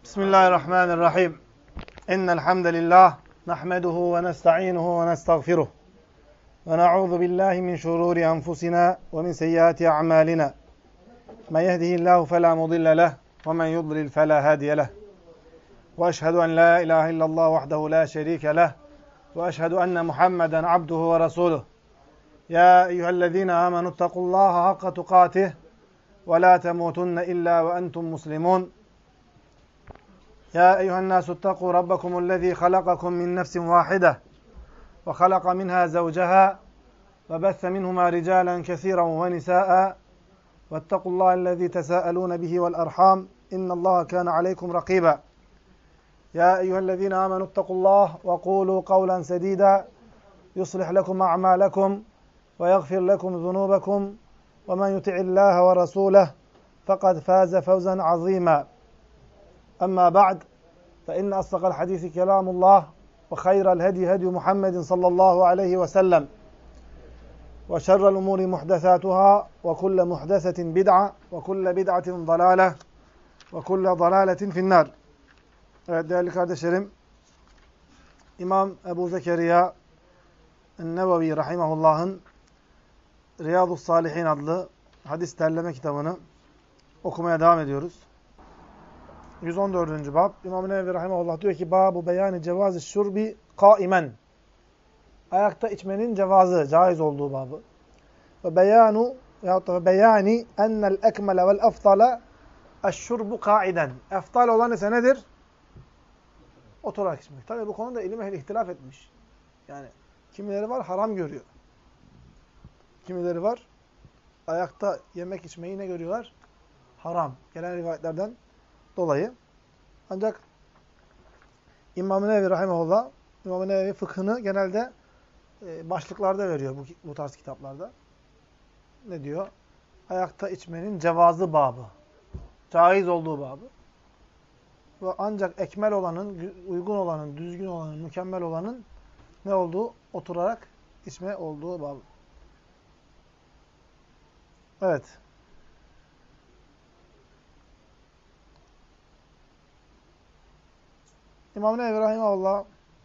Bismillahirrahmanirrahim. İnnel hamdelellah nahmeduhu ve nestainuhu ve nestağfiruh. Ve na'udzu billahi min şururi enfusina ve min seyyiati a'malina. Men yehdihillahu fela mudille leh ve men yudlil fela hadiye leh. Ve eşhedü en la ilahe illallah vahdehu la şerike leh ve eşhedü enne Muhammeden abduhu ve resuluh. Ya eyyühellezine amenuttakullaha hakka tukatih ve la temutunne illa ve entum muslimun. يا أيها الناس اتقوا ربكم الذي خلقكم من نفس واحدة وخلق منها زوجها وبث منهما رجالا كثيرا ونساء واتقوا الله الذي تساءلون به والأرحام إن الله كان عليكم رقيبا يا أيها الذين آمنوا اتقوا الله وقولوا قولا سديدا يصلح لكم أعمالكم ويغفر لكم ذنوبكم ومن يطع الله ورسوله فقد فاز فوزا عظيما أما بعد فإن أصدق الحديث كلام الله وخير الهدي هدي محمد صلى الله عليه وسلم وشر الأمور محدثاتها وكل محدثة بدعة وكل بدعة ضلالة وكل ضلالة في النار. Evet değerli kardeşlerim, İmam Ebu Zekeriya en-Nevevi rahimahullah'ın Riyadus Salihin adlı hadis derleme kitabını okumaya devam ediyoruz. 114. bab. İmam Nevevi rahimehullah diyor ki babu beyani cevazi şurbi kaimen. Ayakta içmenin cevazı, caiz olduğu babı. Ve beyanu veyahut da beyani ennel ekmele vel efdale eşşurbu kaiden. Efdal olan ise nedir? Oturarak içmek. Tabi bu konuda ilim ehli ihtilaf etmiş. Yani kimileri var haram görüyor. Kimileri var ayakta yemek içmeyi ne görüyorlar? Haram. Gelen rivayetlerden dolayı. Ancak İmam-ı Nevevi rahimehullah, İmam-ı Nevevi fıkhını genelde başlıklarda veriyor bu tarz kitaplarda. Ne diyor? Ayakta içmenin cevazı babı. Caiz olduğu babı. Ve ancak ekmel olanın, uygun olanın, düzgün olanın, mükemmel olanın ne olduğu? Oturarak içme olduğu babı. Evet. İmam-ı Nevevi rahimehullah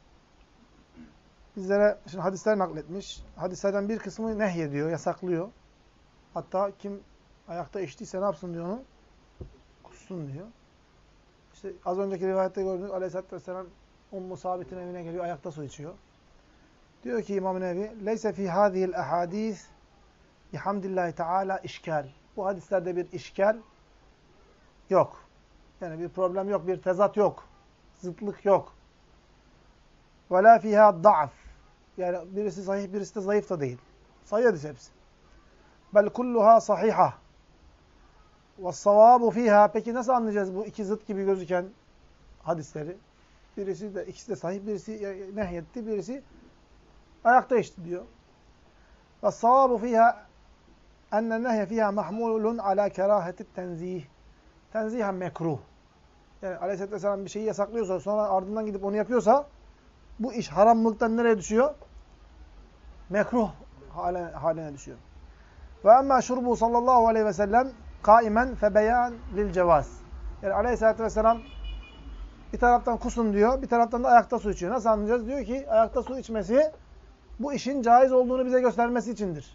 bizlere şimdi hadisler nakletmiş. Hadislerden bir kısmı nehyediyor, yasaklıyor. Hatta kim ayakta içtiyse ne yapsın diyor onu? Kussun diyor. İşte az önceki rivayette gördüğünüz Aleyhisselatü Vesselam Ummu Sabit'in evine geliyor, ayakta su içiyor. Diyor ki İmam-ı Nevevi, "Leyse fi hâzihil ehâdîs bihamdillahi teâlâ işkâl." Bu hadislerde bir işkal yok. Yani bir problem yok, bir tezat yok. Zıtlık yok. وَلَا فِيهَا ضَعْفٍ. Yani birisi sahih, birisi de zayıf da değil. Sahih hadis hepsi. بَلْ كُلُّهَا صَحِيحَةً وَالصَّوَابُ فِيهَا. Peki nasıl anlayacağız bu iki zıt gibi gözüken hadisleri? İkisi de sahih, birisi nehyetti, birisi ayakta içti diyor. وَالصَّوَابُ فِيهَا اَنَّ النَّهْيَ فِيهَا مَحْمُولٌ عَلَى كَرَاهَةِ التَّنْزِيهِ. Tenzihen mekruh. Yani Aleyhisselatü Vesselam bir şeyi yasaklıyorsa, sonra ardından gidip onu yapıyorsa, bu iş haramlıktan nereye düşüyor? Mekruh haline düşüyor. Ve emmâ şurbu sallallahu aleyhi ve sellem kaimen febeyan lil cevaz. Yani Aleyhisselatü Vesselam bir taraftan kusun diyor, bir taraftan da ayakta su içiyor. Nasıl anlayacağız? Diyor ki ayakta su içmesi bu işin caiz olduğunu bize göstermesi içindir.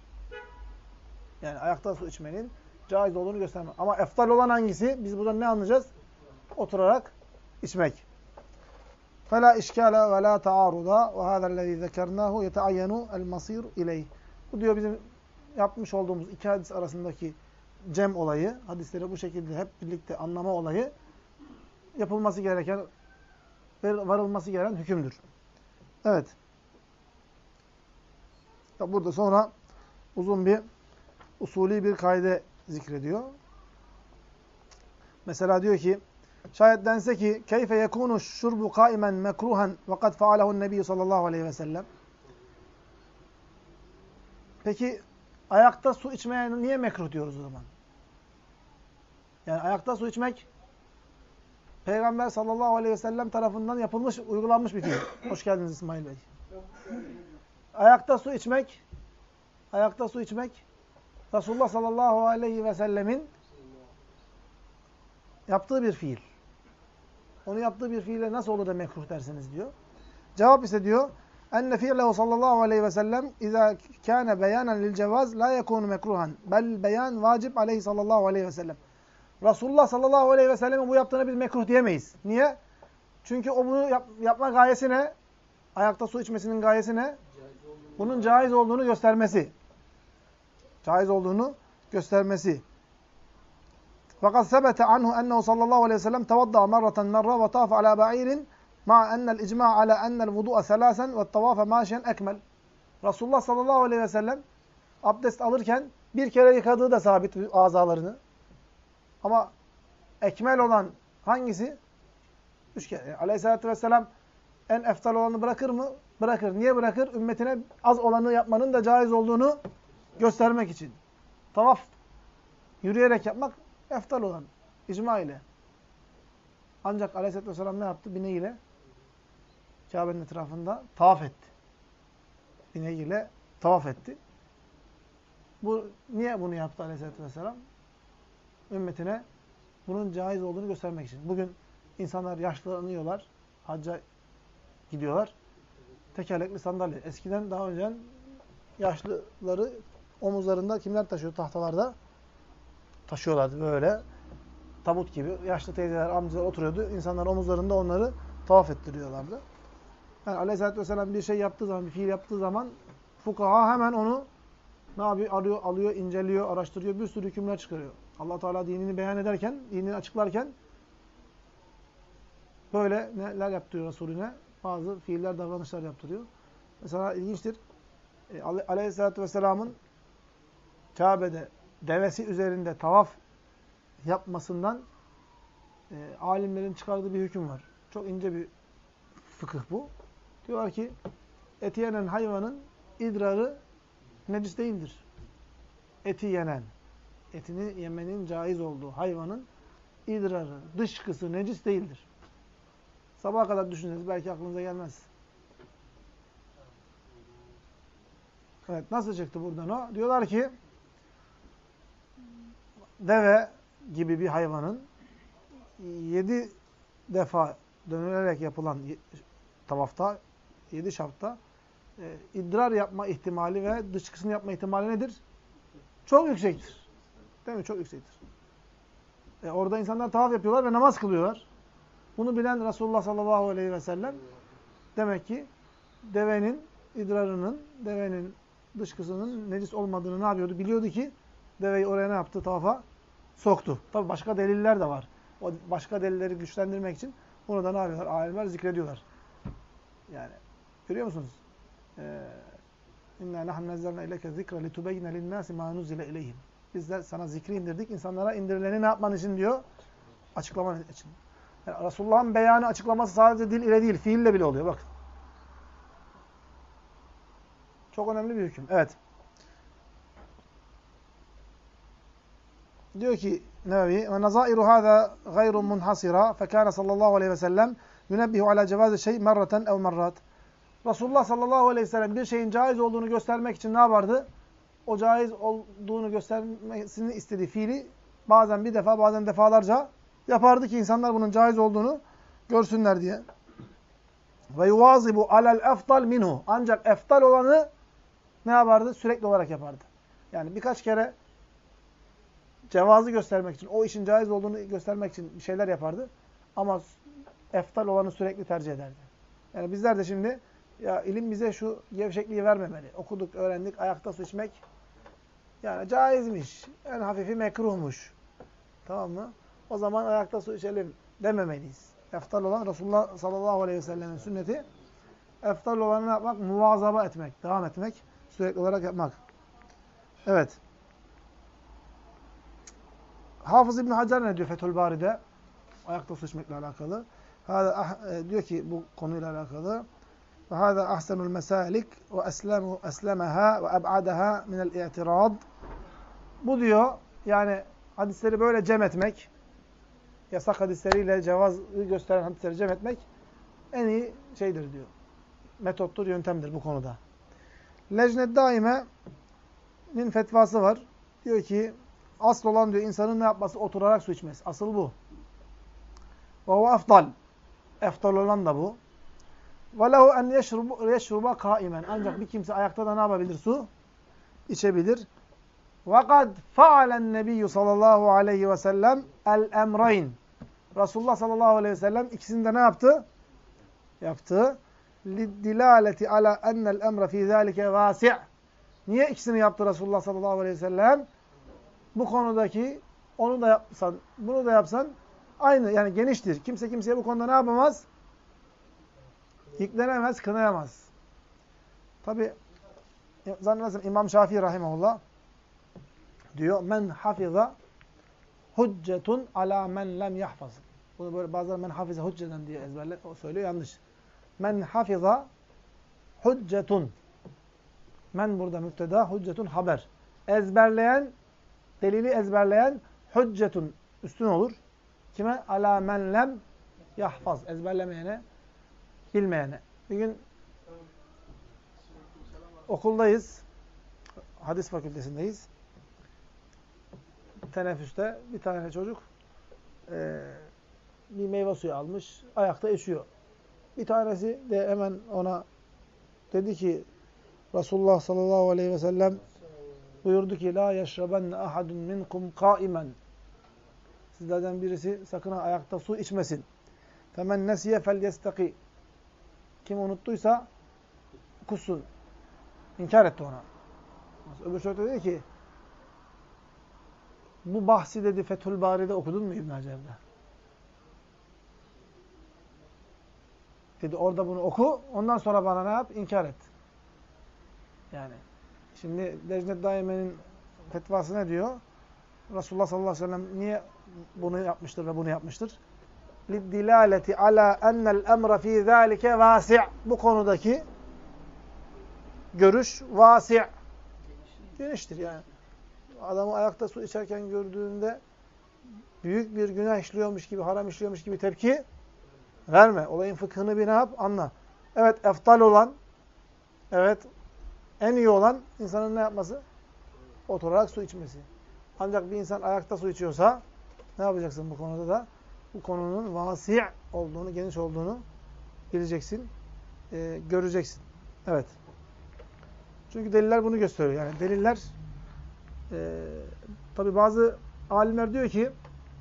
Yani ayakta su içmenin caiz olduğunu göstermez. Ama eftal olan hangisi? Biz buradan ne anlayacağız? Oturarak içmek. فَلَا اِشْكَالَ وَلَا تَعَارُضَ وَهَذَا الَّذ۪ي ذَكَرْنَاهُ يَتَعَيَّنُ الْمَصِيرُ اِلَيْهِ. Bu diyor bizim yapmış olduğumuz iki hadis arasındaki cem olayı, hadisleri bu şekilde hep birlikte anlama olayı, yapılması gereken, varılması gereken hükümdür. Evet. Burada sonra uzun bir, usulî bir kaide zikrediyor. Mesela diyor ki, şayet dense ki keyfe yekunu şurbu kaimen mekruhen ve kad faalehu'n nebi sallallahu aleyhi ve sellem. Peki ayakta su içmeye niye mekruh diyoruz o zaman? Yani ayakta su içmek Peygamber sallallahu aleyhi ve sellem tarafından yapılmış, uygulanmış bir fiil. Hoş geldiniz İsmail Bey. Ayakta su içmek Resulullah sallallahu aleyhi ve sellemin yaptığı bir fiil. Onu yaptığı bir fiile nasıl olur da mekruh dersiniz diyor. Cevap ise diyor enne fi'lehu sallallahu aleyhi ve sellem izâ kâne beyanen lil cevaz la yekûnu mekruhan. Bel beyan vacip aleyhi sallallahu aleyhi ve sellem. Resulullah sallallahu aleyhi ve sellem'in bu yaptığına biz mekruh diyemeyiz. Niye? Çünkü o bunu yapma gayesi ne? Ayakta su içmesinin gayesi ne? Bunun caiz olduğunu göstermesi. Caiz olduğunu göstermesi. Fakat sebete anhu ennehu sallallahu aleyhi ve sellem tevadda'a merraten merra ve tafe ala ba'irin ma'a ennel icma' ala ennel vudu'a selâsen ve tavafe maşiyen ekmel. Resulullah sallallahu aleyhi ve sellem abdest alırken bir kere yıkadığı da sabit azalarını. Ama ekmel olan hangisi? 3 kere. Aleyhisselatü vesselam en eftal olanı bırakır mı? Bırakır. Niye bırakır? Ümmetine az olanı yapmanın da caiz olduğunu göstermek için. Tavaf yürüyerek yapmak eftal olan. İcma ile. Ancak Aleyhisselatü vesselam ne yaptı? Bineğiyle Kabe'nin etrafında tavaf etti. Bineğiyle tavaf etti. Niye bunu yaptı Aleyhisselatü vesselam? Ümmetine bunun caiz olduğunu göstermek için. Bugün insanlar yaşlanıyorlar, hacca gidiyorlar. Tekerlekli sandalye. Eskiden daha önce yaşlıları omuzlarında kimler taşıyor? Tahtalarda taşıyorlardı böyle. Tabut gibi. Yaşlı teyzeler, amcalar oturuyordu. İnsanlar omuzlarında onları tavaf ettiriyorlardı. Yani Aleyhisselatü Vesselam bir şey yaptığı zaman, bir fiil yaptığı zaman fukaha hemen onu ne yapıyor? Alıyor, inceliyor, araştırıyor. Bir sürü hükümler çıkarıyor. Allah Teala dinini beyan ederken, dinini açıklarken böyle neler yaptırıyor Resulüne? Bazı fiiller, davranışlar yaptırıyor. Mesela ilginçtir. Aleyhisselatü Vesselam'ın Kabe'de devesi üzerinde tavaf yapmasından alimlerin çıkardığı bir hüküm var. Çok ince bir fıkıh bu. Diyorlar ki eti yenen hayvanın idrarı necis değildir. Eti yenen, etini yemenin caiz olduğu hayvanın idrarı, dışkısı necis değildir. Sabaha kadar düşünseniz belki aklınıza gelmez. Evet, nasıl çıktı buradan o? Diyorlar ki deve gibi bir hayvanın 7 defa dönülerek yapılan tavafta, 7 şafta idrar yapma ihtimali ve dışkısını yapma ihtimali nedir? Çok yüksektir. Değil mi? Çok yüksektir. Orada insanlar tavaf yapıyorlar ve namaz kılıyorlar. Bunu bilen Resulullah sallallahu aleyhi ve sellem demek ki devenin idrarının, devenin dışkısının necis olmadığını ne yapıyordu? Biliyordu ki deveyi oraya ne yaptı? Tavafa soktu. Tabi başka deliller de var. O başka delilleri güçlendirmek için bunu da ne yapıyorlar? Alimler zikrediyorlar. Yani görüyor musunuz? İnna nahnu nazzalna ileyke zikra litubeyyine lin-nasi ma nuzile ileyhim. Biz de sana zikri indirdik. İnsanlara indirileni ne yapman için diyor? Açıklaman için. Yani Resulullah'ın beyanı, açıklaması sadece dil ile değil, fiille bile oluyor. Bak. Çok önemli bir hüküm. Evet. Diyor ki Nevevi ve nazairu hâzâ gayrun munhasira fekâne sallallahu aleyhi ve sellem yunebbihu ala cevâzi şey merraten ev merrat. Resulullah sallallahu aleyhi ve sellem bir şeyin caiz olduğunu göstermek için ne yapardı? O caiz olduğunu göstermesini istediği fiili bazen bir defa, bazen defalarca yapardı ki insanlar bunun caiz olduğunu görsünler diye. Ve yuvazibu alel eftal minhu. Ancak eftal olanı ne yapardı? Sürekli olarak yapardı. Yani birkaç kere cevazı göstermek için, o işin caiz olduğunu göstermek için bir şeyler yapardı. Ama eftal olanı sürekli tercih ederdi. Yani bizler de şimdi ya ilim bize şu gevşekliği vermemeli. Okuduk, öğrendik, ayakta su içmek yani caizmiş. En hafifi mekruhmuş. Tamam mı? O zaman ayakta su içelim dememeliyiz. Eftal olan Resulullah sallallahu aleyhi ve sellemin sünneti. Eftal olanı ne yapmak? Muvazaba etmek, devam etmek, sürekli olarak yapmak. Evet. Hafız İbn Hacer ne diyor Fethül Bari'de? Ayakta su içmekle alakalı. Diyor ki bu konuyla alakalı. Ve hâzâ ahsenul mesâlik ve eslemehâ ve eb'adehâ minel i'tirâd. Bu diyor yani hadisleri böyle cem etmek, yasak hadisleriyle cevazı gösteren hadisleri cem etmek en iyi şeydir diyor. Metottur, yöntemdir bu konuda. Lejnet Daime'nin fetvası var. Diyor ki asıl olan diyor insanın ne yapması? Oturarak su içmesi. Asıl bu. Ve o afdal. Eftal olan da bu. وَلَهُ اَنْ يَشْرُبَ قَائِمًا. Ancak bir kimse ayakta da ne yapabilir? Su içebilir. وَقَدْ فَعَلَ النَّبِيُّ sallallahu aleyhi ve sellem el-emrayn. Resulullah sallallahu aleyhi ve sellem ikisini de ne yaptı? Yaptı. لِدِّلَالَةِ عَلَى اَنَّ الْاَمْرَ ف۪ي ذَٰلِكَ وَاسِعٍ. Niye ikisini yaptı Resulullah sallallahu aleyhi ve sellem? Bu konudaki onu da yapsan, bunu da yapsan aynı, yani geniştir. Kimse kimseye bu konuda ne yapamaz? Yüklenemez, kınayamaz. Tabi zannedersem İmam Şafii rahimahullah diyor, men hafiza hüccetun ala men lem yahfaz. Bunu böyle bazıları men hafiza hücceden diye ezberle, o söylüyor, yanlış. Men hafiza hüccetun. Men burada müpteda, hüccetun haber. Ezberleyen, delili ezberleyen hüccetun üstün olur. Kime? Ala men lem yahfaz. Ezberlemeyene, bilmeyene. Bir gün okuldayız. Hadis fakültesindeyiz. Teneffüste bir tane çocuk bir meyve suyu almış. Ayakta içiyor. Bir tanesi de hemen ona dedi ki Resulullah sallallahu aleyhi ve sellem buyurdu ki la yeşrebenne ahadun minkum kaimen. Sizlerden birisi sakın ayakta su içmesin. Femen nesiye felyestaki. Kim unuttuysa kussun. İnkar etti ona. Öbür çocuk dedi ki bu bahsi dedi Fethül Bari'de okudun mu İbn Hacer'de? Dedi orada bunu oku. Ondan sonra bana ne yap? İnkar et. Yani şimdi Lejnet Daime'nin fetvası ne diyor? Resulullah sallallahu aleyhi ve sellem niye bunu yapmıştır ve bunu yapmıştır? لِدِّلَالَةِ عَلَى اَنَّ الْاَمْرَ ف۪ي ذَٰلِكَ وَاسِعٍ. Bu konudaki görüş vasi'. Geniştir yani. Adamı ayakta su içerken gördüğünde büyük bir günah işliyormuş gibi, haram işliyormuş gibi tepki verme. Olayın fıkhını bir ne yap? Anla. Evet, eftal olan, evet, en iyi olan insanın ne yapması? Oturarak su içmesi. Ancak bir insan ayakta su içiyorsa ne yapacaksın bu konuda da? Bu konunun vasi' olduğunu, geniş olduğunu bileceksin, göreceksin. Evet. Çünkü deliller bunu gösteriyor. Yani deliller tabi bazı alimler diyor ki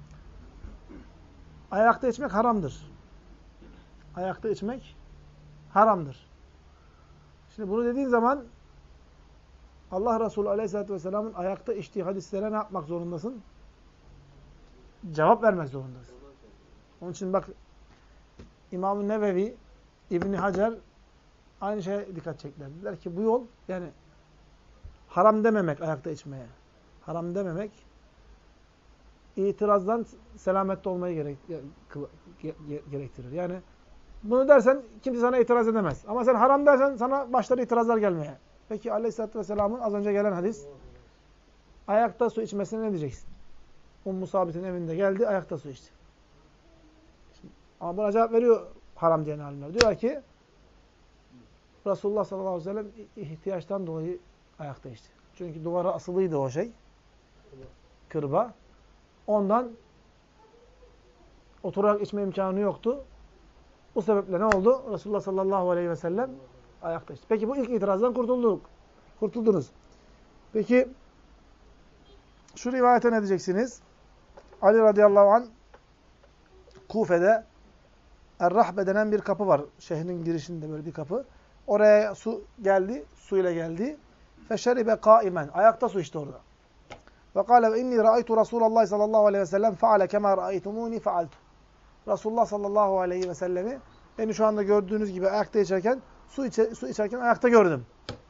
ayakta içmek haramdır. Ayakta içmek haramdır. Şimdi bunu dediğin zaman Allah Resulü Aleyhisselatü Vesselam'ın ayakta içtiği hadislere ne yapmak zorundasın? Cevap vermek zorundasın. Onun için bak İmam-ı Nevevi, İbn-i Hacer aynı şeye dikkat çektiler. Dediler ki bu yol yani haram dememek ayakta içmeye. Haram dememek itirazdan selamette olmayı gerektirir. Yani bunu dersen kimse sana itiraz edemez. Ama sen haram dersen sana başları itirazlar gelmeye. Peki Aleyhisselatü Vesselam'ın az önce gelen hadis ayakta su içmesine ne diyeceksin? Ummu Sabit'in evinde geldi, ayakta su içti. Ama buna cevap veriyor haram diyen alimler. Diyor ki Resulullah sallallahu aleyhi ve sellem ihtiyaçtan dolayı ayakta içti. Çünkü duvara asılıydı o şey. Kırba. Ondan oturarak içme imkanı yoktu. Bu sebeple ne oldu? Resulullah sallallahu aleyhi ve sellem ayakta içti. Peki bu ilk itirazdan kurtuldunuz. Peki şu rivayete ne diyeceksiniz? Ali radıyallahu anh Kufe'de Er-Rahbe denen bir kapı var. Şehrin girişinde böyle bir kapı. Oraya su geldi, suyla geldi. Feşeribe kaimen. Ayakta su içti orada. Ve kâle ve inni ra'aytu Resulullah sallallahu aleyhi ve sellem feale kemâ ra'aytumûni fealtu. Resulullah sallallahu aleyhi ve sellemi beni şu anda gördüğünüz gibi ayakta içerken, su içerken ayakta gördüm.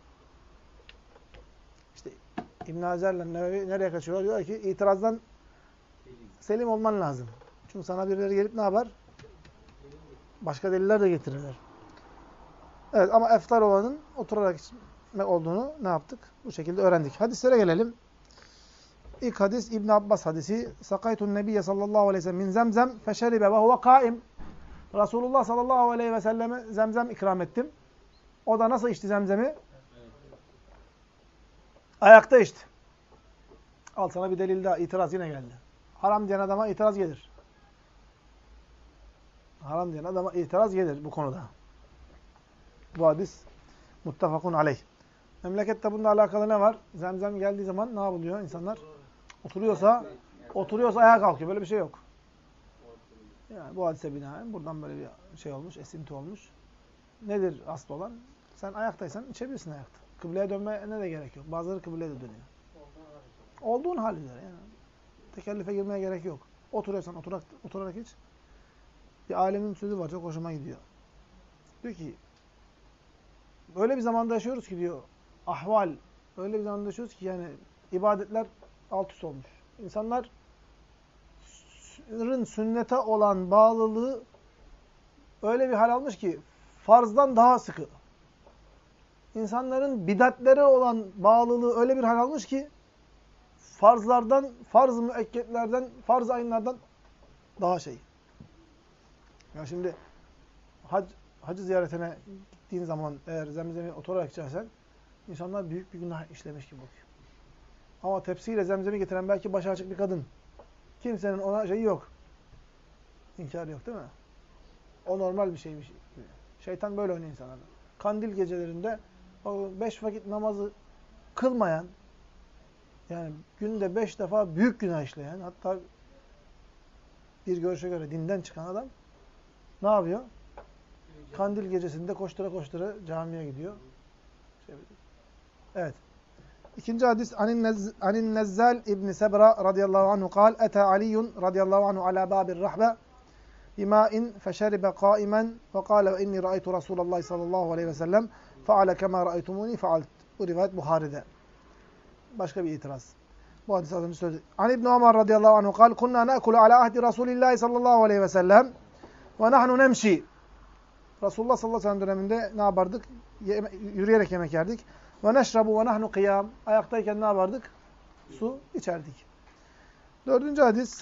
İşte İbn Hacer'le Nevevi nereye kaçıyorlar? Diyor ki itirazdan selim olman lazım. Çünkü sana birileri gelip ne yapar? Başka deliller de getirirler. Evet ama eftar olanın oturarak içmek olduğunu ne yaptık? Bu şekilde öğrendik. Hadislere gelelim. İlk hadis İbn Abbas hadisi. Sakaytun Nebiyye sallallahu aleyhi ve sellem min zemzem feşeribe ve huve kaim. Resulullah sallallahu aleyhi ve selleme zemzem ikram ettim. O da nasıl içti zemzemi? Ayakta içti. Al sana bir delil daha. İtiraz yine geldi. Haram diyen adama itiraz gelir. Haram diyen adama itiraz gelir bu konuda. Bu hadis muttefakun aleyh. Memlekette bununla alakalı ne var? Zemzem geldiği zaman ne yapılıyor insanlar? Oturuyorsa ayağa kalkıyor. Böyle bir şey yok. Yani bu hadise binaen buradan böyle bir şey olmuş, esinti olmuş. Nedir asıl olan? Sen ayaktaysan içebilirsin ayakta. Kıbleye dönmene de gerek yok. Bazıları kıbleye de dönüyor. Olduğun hal üzere yani. Tekellife girmeye gerek yok. Oturuyorsan oturarak iç. Bir alemin sözü var. Çok hoşuma gidiyor. Diyor ki öyle bir zamanda yaşıyoruz ki diyor ahval öyle bir zamanda yaşıyoruz ki yani ibadetler alt üst olmuş. İnsanların sünnete olan bağlılığı öyle bir hal almış ki farzdan daha sıkı. İnsanların bidatlere olan bağlılığı öyle bir hal almış ki farzlardan, farz-ı müekketlerden, farz-ı ayınlardan daha şey. Ya şimdi hacı ziyaretine gittiğin zaman eğer zemzemi oturarak içersen insanlar büyük bir günah işlemiş gibi bakıyor. Ama tepsiyle zemzemi getiren belki başı açık bir kadın. Kimsenin ona şeyi yok. İnkarı yok değil mi? O normal bir şeymiş. Şeytan böyle oynuyor insanlarla. Kandil gecelerinde 5 vakit namazı kılmayan, yani günde 5 defa büyük günah işleyen, hatta bir görüşe göre dinden çıkan adam ne yapıyor? Kandil gecesinde koştura koştura camiye gidiyor. Evet. İkinci hadis Anin Nezzal İbn Sebra radıyallahu anhu kal Ete Aliyyun radıyallahu anhu ala babir rahbe bima'in feşeribe kaimen ve kâle ve inni ra'aytu Resulallah sallallahu aleyhi ve sellem feale kema ra'aytumuni fealt. Bu rivayet Buhari'de. Başka bir itiraz. Bu hadis az önce söyledik. An İbn Ömer radıyallahu anhu kal kunna na'kulu ala ahdi Resulillah sallallahu aleyhi ve sellem ve nahnu nemşi. Resulullah sallallahu aleyhi ve sellem döneminde ne yapardık? Yürüyerek yemek yerdik. Ve neşrabu ve nahnu kıyam. Ayaktayken ne yapardık? Su içerdik. Dördüncü hadis.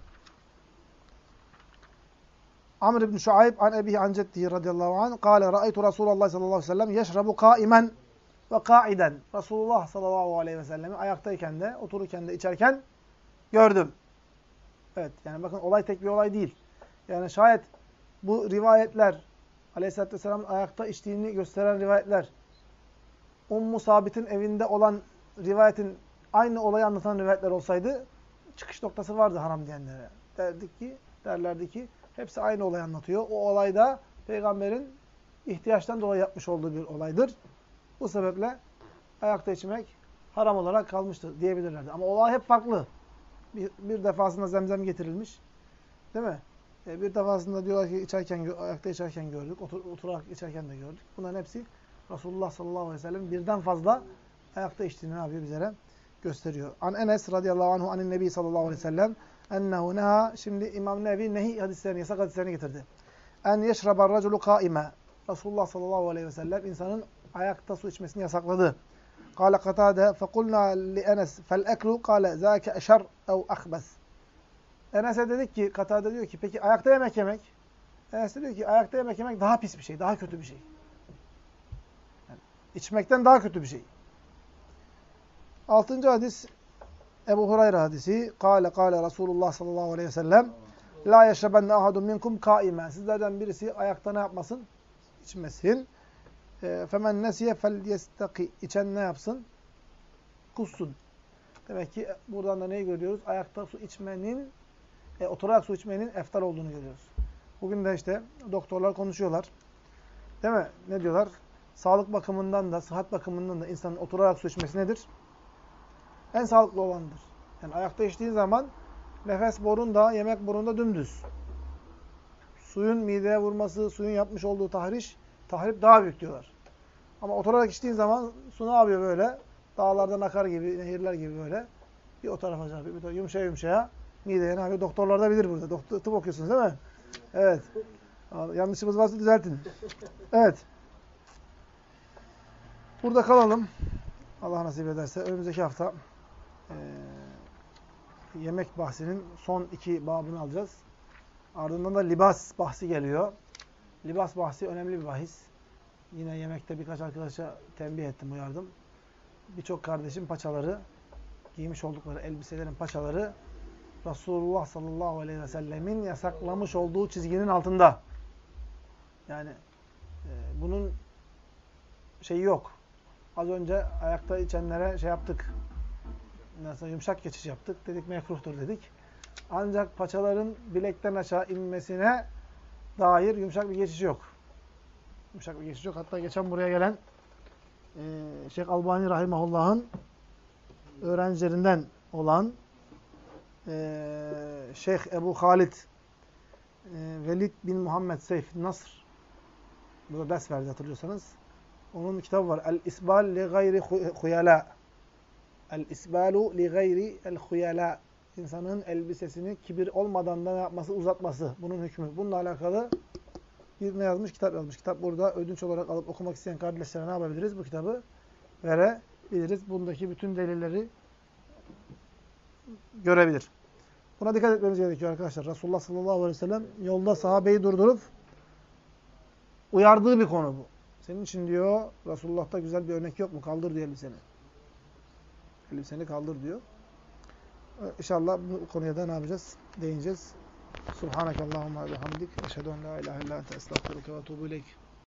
Amr ibn Şuayb an ebihi an ceddihi radıyallahu anh. Kale ra'aytu Resulullah sallallahu aleyhi ve sellem yeşrabu kaimen ve kaiden. Resulullah sallallahu aleyhi ve sellemi ayaktayken de, otururken de, içerken gördüm. Evet, yani bakın olay tek bir olay değil. Yani şayet bu rivayetler, aleyhissalatü vesselam'ın ayakta içtiğini gösteren rivayetler, Ummu Sabit'in evinde olan rivayetin aynı olayı anlatan rivayetler olsaydı, çıkış noktası vardı haram diyenlere. Derlerdi ki, hepsi aynı olayı anlatıyor. O olay da Peygamber'in ihtiyaçtan dolayı yapmış olduğu bir olaydır. Bu sebeple ayakta içmek haram olarak kalmıştır diyebilirlerdi. Ama olay hep farklı. Bir defasında zemzem getirilmiş. Değil mi? Bir defasında diyorlar ki ayakta içerken gördük. Oturarak içerken de gördük. Bunların hepsi Resulullah sallallahu aleyhi ve sellem birden fazla ayakta içtiğini ne yapıyor bizlere? Gösteriyor. An Enes radıyallahu anhu anin nebi sallallahu aleyhi ve sellem ennehu neha. Şimdi İmam Nevi nehi hadislerini, yasak hadislerini getirdi. En yeşrabar raculu kaime. Resulullah sallallahu aleyhi ve sellem insanın ayakta su içmesini yasakladı. Kâle Katâde fekulnâ li Enes fel eklu kâle zâke eşer ev ahbes. Enes'e dedik ki, Katâde diyor ki, peki ayakta yemek yemek? Enes de diyor ki, ayakta yemek yemek daha pis bir şey, daha kötü bir şey. Yani, içmekten daha kötü bir şey. Altıncı hadis, Ebu Hurayra hadisi. Kâle Resulullah sallallahu aleyhi ve sellem lâ yeşrebenne ahadun minkum kâime. Sizlerden birisi ayakta ne yapmasın? İçmesin. Femen nesiye fel yestaki. İçen ne yapsın? Kussun. Demek ki buradan da neyi görüyoruz? Ayakta su içmenin, oturarak su içmenin eftal olduğunu görüyoruz. Bugün de işte doktorlar konuşuyorlar. Değil mi? Ne diyorlar? Sağlık bakımından da, sıhhat bakımından da insanın oturarak su içmesi nedir? En sağlıklı olandır. Yani ayakta içtiğin zaman nefes borun da, yemek borun da dümdüz. Suyun mideye vurması, suyun yapmış olduğu tahrip daha büyük diyorlar. Ama oturarak içtiğin zaman su ne yapıyor böyle? Dağlardan akar gibi, nehirler gibi böyle. Bir o tarafa çarpıyor, bir tarafa yumuşaya mideye ne yapıyor? Doktorlar da bilir burada. Tıp okuyorsunuz değil mi? Evet. Yanlışımız varsa düzeltin. Evet. Burada kalalım. Allah nasip ederse önümüzdeki hafta yemek bahsinin son 2 babını alacağız. Ardından da libas bahsi geliyor. Libas bahsi önemli bir bahis. Yine yemekte birkaç arkadaşa tembih ettim, uyardım. Birçok kardeşim paçaları, giymiş oldukları elbiselerin paçaları Resulullah sallallahu aleyhi ve sellemin yasaklamış olduğu çizginin altında. Yani bunun şeyi yok. Az önce ayakta içenlere şey yaptık. Nasıl yumuşak geçiş yaptık. Dedik mekruhtur dedik. Ancak paçaların bilekten aşağı inmesine dair yumuşak bir geçiş yok. Yumuşak bir geçiş yok. Hatta geçen buraya gelen Şeyh Albani Rahimahullah'ın öğrencilerinden olan Şeyh Ebu Halid Velid bin Muhammed Seyf Nasr, burada ders verdi hatırlıyorsanız. Onun kitabı var. El-İsbal li gayri huyala. El-İsbalu li gayri el-huyala. İnsanın elbisesini kibir olmadan da ne yapması? Uzatması. Bunun hükmü. Bununla alakalı bir ne yazmış? Kitap yazmış. Kitap burada. Ödünç olarak alıp okumak isteyen kardeşlere ne yapabiliriz? Bu kitabı verebiliriz. Bundaki bütün delilleri görebilir. Buna dikkat etmemiz gerekiyor arkadaşlar. Resulullah sallallahu aleyhi ve sellem yolda sahabeyi durdurup uyardığı bir konu bu. Senin için diyor, Resulullah'ta güzel bir örnek yok mu? Kaldır diyor elbiseni. Elbiseni kaldır diyor. İnşallah bu konuya da ne yapacağız? Değineceğiz. Subhanakallahumma ve hamdik. Eşhedü en la ilahe illa ente estağfiruke ve etûbü ileyk.